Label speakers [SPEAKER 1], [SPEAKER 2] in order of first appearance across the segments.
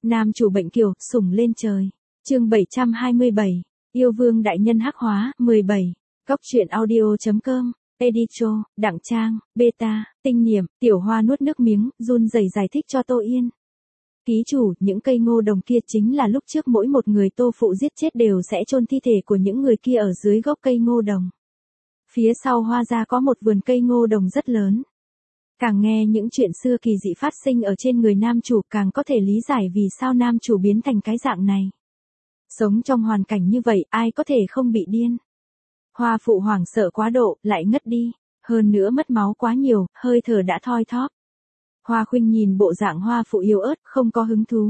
[SPEAKER 1] Nam chủ bệnh kiều, sủng lên trời. Chương 727. Yêu vương đại nhân hắc hóa, 17. Cóc truyện audio.com. Editor, Đặng Trang, Beta, Tinh Niệm, Tiểu Hoa nuốt nước miếng, run rẩy giải thích cho Tô Yên. Ký chủ, những cây ngô đồng kia chính là lúc trước mỗi một người Tô phụ giết chết đều sẽ chôn thi thể của những người kia ở dưới gốc cây ngô đồng. Phía sau Hoa gia có một vườn cây ngô đồng rất lớn. Càng nghe những chuyện xưa kỳ dị phát sinh ở trên người nam chủ càng có thể lý giải vì sao nam chủ biến thành cái dạng này. Sống trong hoàn cảnh như vậy ai có thể không bị điên. Hoa phụ hoảng sợ quá độ, lại ngất đi. Hơn nữa mất máu quá nhiều, hơi thở đã thoi thóp. Hoa Khuynh nhìn bộ dạng Hoa phụ yếu ớt, không có hứng thú.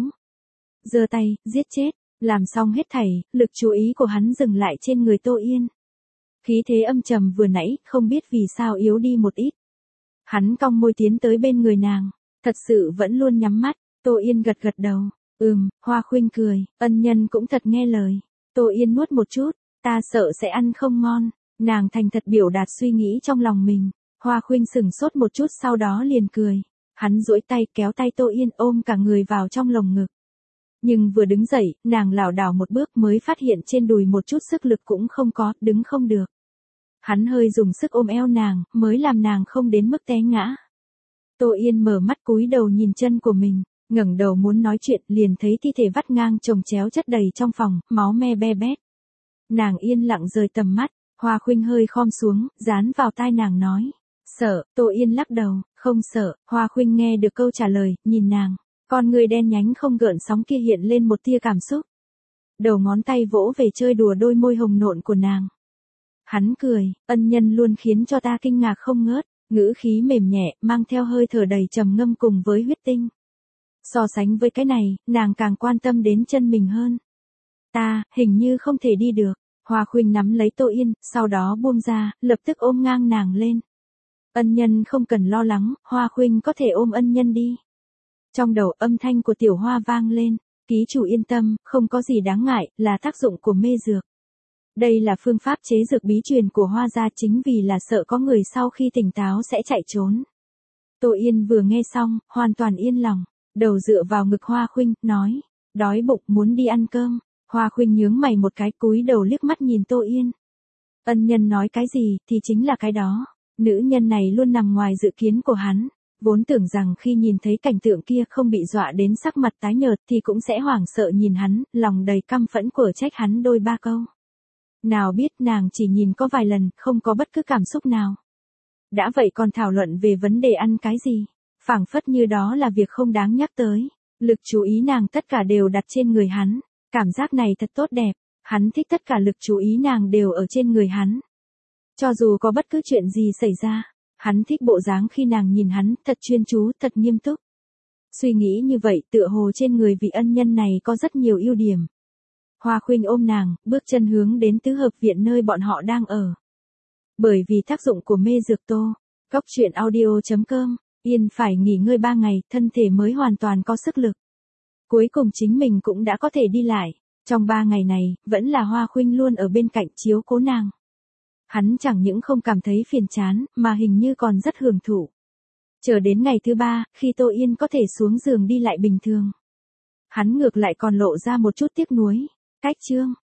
[SPEAKER 1] Giơ tay, giết chết. Làm xong hết thảy, lực chú ý của hắn dừng lại trên người Tô Yên. Khí thế âm trầm vừa nãy, không biết vì sao yếu đi một ít. Hắn cong môi tiến tới bên người nàng. Thật sự vẫn luôn nhắm mắt. Tô Yên gật gật đầu. Hoa Khuynh cười. Ân nhân cũng thật nghe lời. Tô Yên nuốt một chút. Ta sợ sẽ ăn không ngon. Nàng thành thật biểu đạt suy nghĩ trong lòng mình. Hoa Khuynh sửng sốt một chút sau đó liền cười. Hắn duỗi tay kéo tay Tô Yên ôm cả người vào trong lồng ngực. Nhưng vừa đứng dậy, nàng lảo đảo một bước mới phát hiện trên đùi một chút sức lực cũng không có, đứng không được. Hắn hơi dùng sức ôm eo nàng, mới làm nàng không đến mức té ngã. Tô Yên mở mắt cúi đầu nhìn chân của mình, ngẩng đầu muốn nói chuyện liền thấy thi thể vắt ngang chồng chéo chất đầy trong phòng, máu me be bét. Nàng yên lặng rời tầm mắt, Hoa Khuynh hơi khom xuống, dán vào tai nàng nói. Sợ, Tô Yên lắc đầu, không sợ. Hoa Khuynh nghe được câu trả lời, nhìn nàng. Con người đen nhánh không gợn sóng kia hiện lên một tia cảm xúc. Đầu ngón tay vỗ về chơi đùa đôi môi hồng nộn của nàng. Hắn cười, ân nhân luôn khiến cho ta kinh ngạc không ngớt, ngữ khí mềm nhẹ, mang theo hơi thở đầy trầm ngâm cùng với huyết tinh. So sánh với cái này, nàng càng quan tâm đến chân mình hơn. Ta, hình như không thể đi được. Hoa Khuynh nắm lấy Tô Yên, sau đó buông ra, lập tức ôm ngang nàng lên. Ân nhân không cần lo lắng, Hoa Khuynh có thể ôm ân nhân đi. Trong đầu âm thanh của Tiểu Hoa vang lên, ký chủ yên tâm, không có gì đáng ngại, là tác dụng của mê dược. Đây là phương pháp chế dược bí truyền của Hoa gia chính vì là sợ có người sau khi tỉnh táo sẽ chạy trốn. Tô Yên vừa nghe xong, hoàn toàn yên lòng, đầu dựa vào ngực Hoa Khuynh, nói, đói bụng muốn đi ăn cơm. Hoa Khuynh nhướng mày một cái cúi đầu liếc mắt nhìn Tô Yên. Ân nhân nói cái gì thì chính là cái đó. Nữ nhân này luôn nằm ngoài dự kiến của hắn. Vốn tưởng rằng khi nhìn thấy cảnh tượng kia không bị dọa đến sắc mặt tái nhợt thì cũng sẽ hoảng sợ nhìn hắn, lòng đầy căm phẫn quở trách hắn đôi ba câu. Nào biết nàng chỉ nhìn có vài lần, không có bất cứ cảm xúc nào. Đã vậy còn thảo luận về vấn đề ăn cái gì. Phảng phất như đó là việc không đáng nhắc tới. Lực chú ý nàng tất cả đều đặt trên người hắn. Cảm giác này thật tốt đẹp. Hắn thích tất cả lực chú ý nàng đều ở trên người hắn. Cho dù có bất cứ chuyện gì xảy ra, hắn thích bộ dáng khi nàng nhìn hắn, thật chuyên chú, thật nghiêm túc. Suy nghĩ như vậy tựa hồ trên người vị ân nhân này có rất nhiều ưu điểm. Hoa Khuynh ôm nàng, bước chân hướng đến tứ hợp viện nơi bọn họ đang ở. Bởi vì tác dụng của mê dược tô, cóc truyện audio.com, Yên phải nghỉ ngơi 3 ngày, thân thể mới hoàn toàn có sức lực. Cuối cùng chính mình cũng đã có thể đi lại. Trong 3 ngày này, vẫn là Hoa Khuynh luôn ở bên cạnh chiếu cố nàng. Hắn chẳng những không cảm thấy phiền chán, mà hình như còn rất hưởng thụ. Chờ đến ngày thứ 3, khi Tô Yên có thể xuống giường đi lại bình thường. Hắn ngược lại còn lộ ra một chút tiếc nuối. Cách chương.